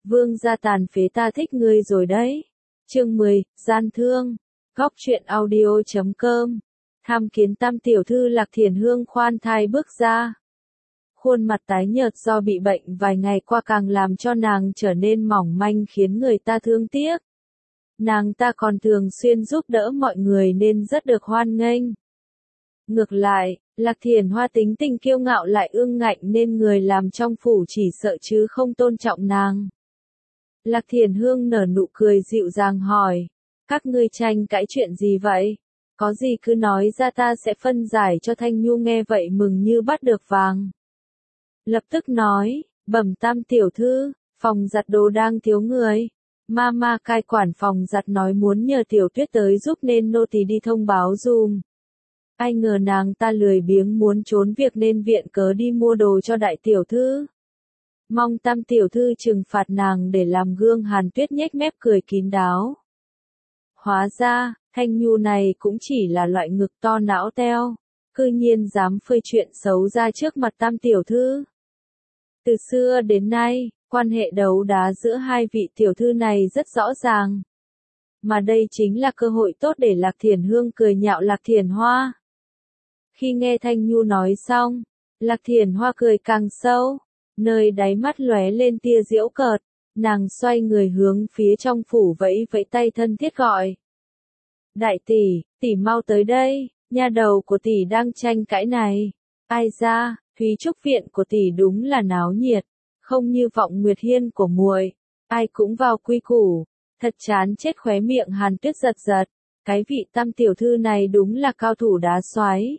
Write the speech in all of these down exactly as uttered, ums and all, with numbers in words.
Vương gia tàn phế ta thích ngươi rồi đấy. Chương mười, gian thương. Góc truyện audio chấm com. Tham kiến tam tiểu thư Lạc Thiền Hương khoan thai bước ra. Khuôn mặt tái nhợt do bị bệnh vài ngày qua càng làm cho nàng trở nên mỏng manh khiến người ta thương tiếc. Nàng ta còn thường xuyên giúp đỡ mọi người nên rất được hoan nghênh. Ngược lại, Lạc Thiền Hoa tính tình kiêu ngạo lại ương ngạnh nên người làm trong phủ chỉ sợ chứ không tôn trọng nàng. Lạc Thiền Hương nở nụ cười dịu dàng hỏi, các ngươi tranh cãi chuyện gì vậy? Có gì cứ nói ra ta sẽ phân giải cho Thanh Nhu nghe vậy mừng như bắt được vàng. Lập tức nói, bẩm tam tiểu thư, phòng giặt đồ đang thiếu người. Mama cai quản phòng giặt nói muốn nhờ tiểu tuyết tới giúp nên nô tỳ đi thông báo dùm. Ai ngờ nàng ta lười biếng muốn trốn việc nên viện cớ đi mua đồ cho đại tiểu thư. Mong tam tiểu thư trừng phạt nàng để làm gương. Hàn Tuyết nhếch mép cười kín đáo. Hóa ra, Thanh Nhu này cũng chỉ là loại ngực to não teo, cư nhiên dám phơi chuyện xấu ra trước mặt tam tiểu thư. Từ xưa đến nay, quan hệ đấu đá giữa hai vị tiểu thư này rất rõ ràng. Mà đây chính là cơ hội tốt để Lạc Thiền Hương cười nhạo Lạc Thiền Hoa. Khi nghe Thanh Nhu nói xong, Lạc Thiền Hoa cười càng sâu, nơi đáy mắt lóe lên tia giễu cợt, nàng xoay người hướng phía trong phủ vẫy vẫy tay thân thiết gọi. Đại tỷ, tỷ mau tới đây, nha đầu của tỷ đang tranh cãi này. Ai ra, Thúy Trúc viện của tỷ đúng là náo nhiệt, không như Vọng Nguyệt Hiên của muội, ai cũng vào quy củ, thật chán chết. Khóe miệng Hàn Tuyết giật giật, cái vị tam tiểu thư này đúng là cao thủ đá xoáy.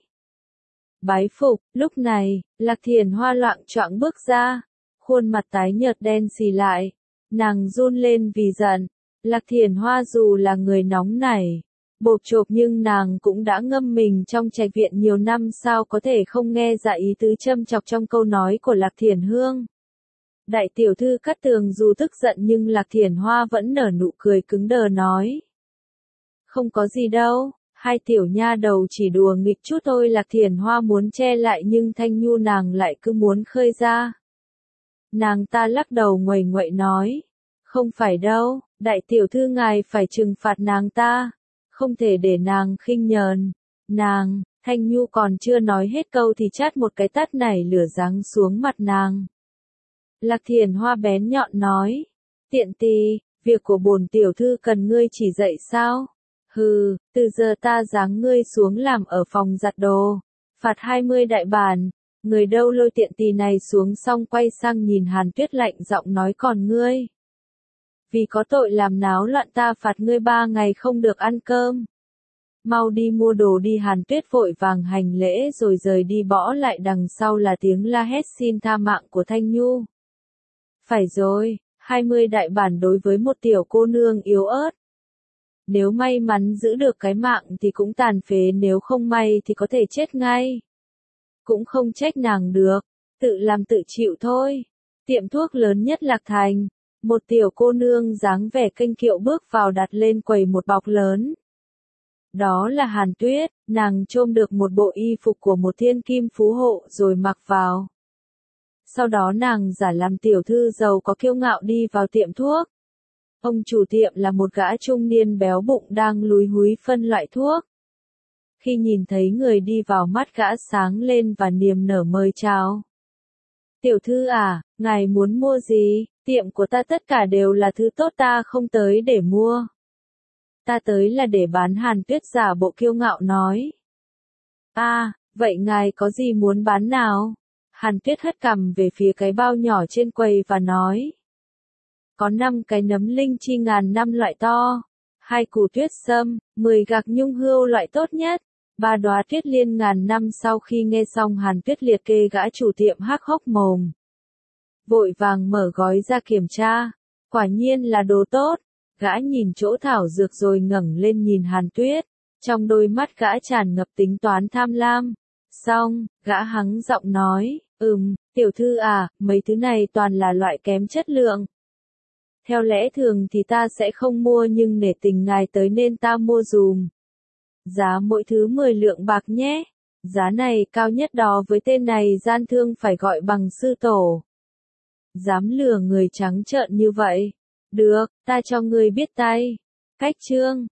Bái phục, lúc này, Lạc Thiền Hoa loạng choạng bước ra, khuôn mặt tái nhợt đen xì lại, nàng run lên vì giận. Lạc Thiền Hoa dù là người nóng nảy, bộp chộp nhưng nàng cũng đã ngâm mình trong trạch viện nhiều năm, sao có thể không nghe ra ý tứ châm chọc trong câu nói của Lạc Thiền Hương. Đại tiểu thư Cát Tường dù tức giận nhưng Lạc Thiền Hoa vẫn nở nụ cười cứng đờ nói. Không có gì đâu, hai tiểu nha đầu chỉ đùa nghịch chút thôi. Lạc Thiền Hoa muốn che lại nhưng Thanh Nhu nàng lại cứ muốn khơi ra. Nàng ta lắc đầu nguầy nguậy nói. Không phải đâu, đại tiểu thư ngài phải trừng phạt nàng ta. Không thể để nàng khinh nhờn. Nàng, Thanh Nhu còn chưa nói hết câu thì chát một cái tát nảy lửa giáng xuống mặt nàng. Lạc Thiền Hoa bén nhọn nói. Tiện tì, việc của bổn tiểu thư cần ngươi chỉ dạy sao? Hừ, từ giờ ta giáng ngươi xuống làm ở phòng giặt đồ. Phạt hai mươi đại bản. Người đâu lôi tiện tì này xuống xong quay sang nhìn Hàn Tuyết lạnh giọng nói còn ngươi. Vì có tội làm náo loạn ta phạt ngươi ba ngày không được ăn cơm. Mau đi mua đồ đi. Hàn Tuyết vội vàng hành lễ rồi rời đi, bỏ lại đằng sau là tiếng la hét xin tha mạng của Thanh Nhu. Phải rồi, hai mươi đại bản đối với một tiểu cô nương yếu ớt. Nếu may mắn giữ được cái mạng thì cũng tàn phế, nếu không may thì có thể chết ngay. Cũng không trách nàng được, tự làm tự chịu thôi. Tiệm thuốc lớn nhất Lạc Thành, một tiểu cô nương dáng vẻ kênh kiệu bước vào đặt lên quầy một bọc lớn. Đó là Hàn Tuyết, nàng chôm được một bộ y phục của một thiên kim phú hộ rồi mặc vào. Sau đó nàng giả làm tiểu thư giàu có kiêu ngạo đi vào tiệm thuốc. Ông chủ tiệm là một gã trung niên béo bụng đang lúi húi phân loại thuốc. Khi nhìn thấy người đi vào, mắt gã sáng lên và niềm nở mời chào. Tiểu thư à, ngài muốn mua gì? Tiệm của ta tất cả đều là thứ tốt, ta không tới để mua. Ta tới là để bán. Hàn Tuyết giả bộ kiêu ngạo nói. À, vậy ngài có gì muốn bán nào? Hàn Tuyết hất cằm về phía cái bao nhỏ trên quầy và nói. Có năm cái nấm linh chi ngàn năm loại to, hai củ tuyết sâm, mười gạc nhung hươu loại tốt nhất, ba đóa tuyết liên ngàn năm. Sau khi nghe xong Hàn Tuyết liệt kê, gã chủ tiệm hắc hốc mồm. Vội vàng mở gói ra kiểm tra, quả nhiên là đồ tốt. Gã nhìn chỗ thảo dược rồi ngẩng lên nhìn Hàn Tuyết, trong đôi mắt gã tràn ngập tính toán tham lam. Xong, gã hắng giọng nói, ừm, tiểu thư à, mấy thứ này toàn là loại kém chất lượng. Theo lẽ thường thì ta sẽ không mua nhưng nể tình ngài tới nên ta mua dùm. Giá mỗi thứ mười lượng bạc nhé. Giá này cao nhất đó, với tên này gian thương phải gọi bằng sư tổ. Dám lừa người trắng trợn như vậy. Được, ta cho ngươi biết tay. Cách chương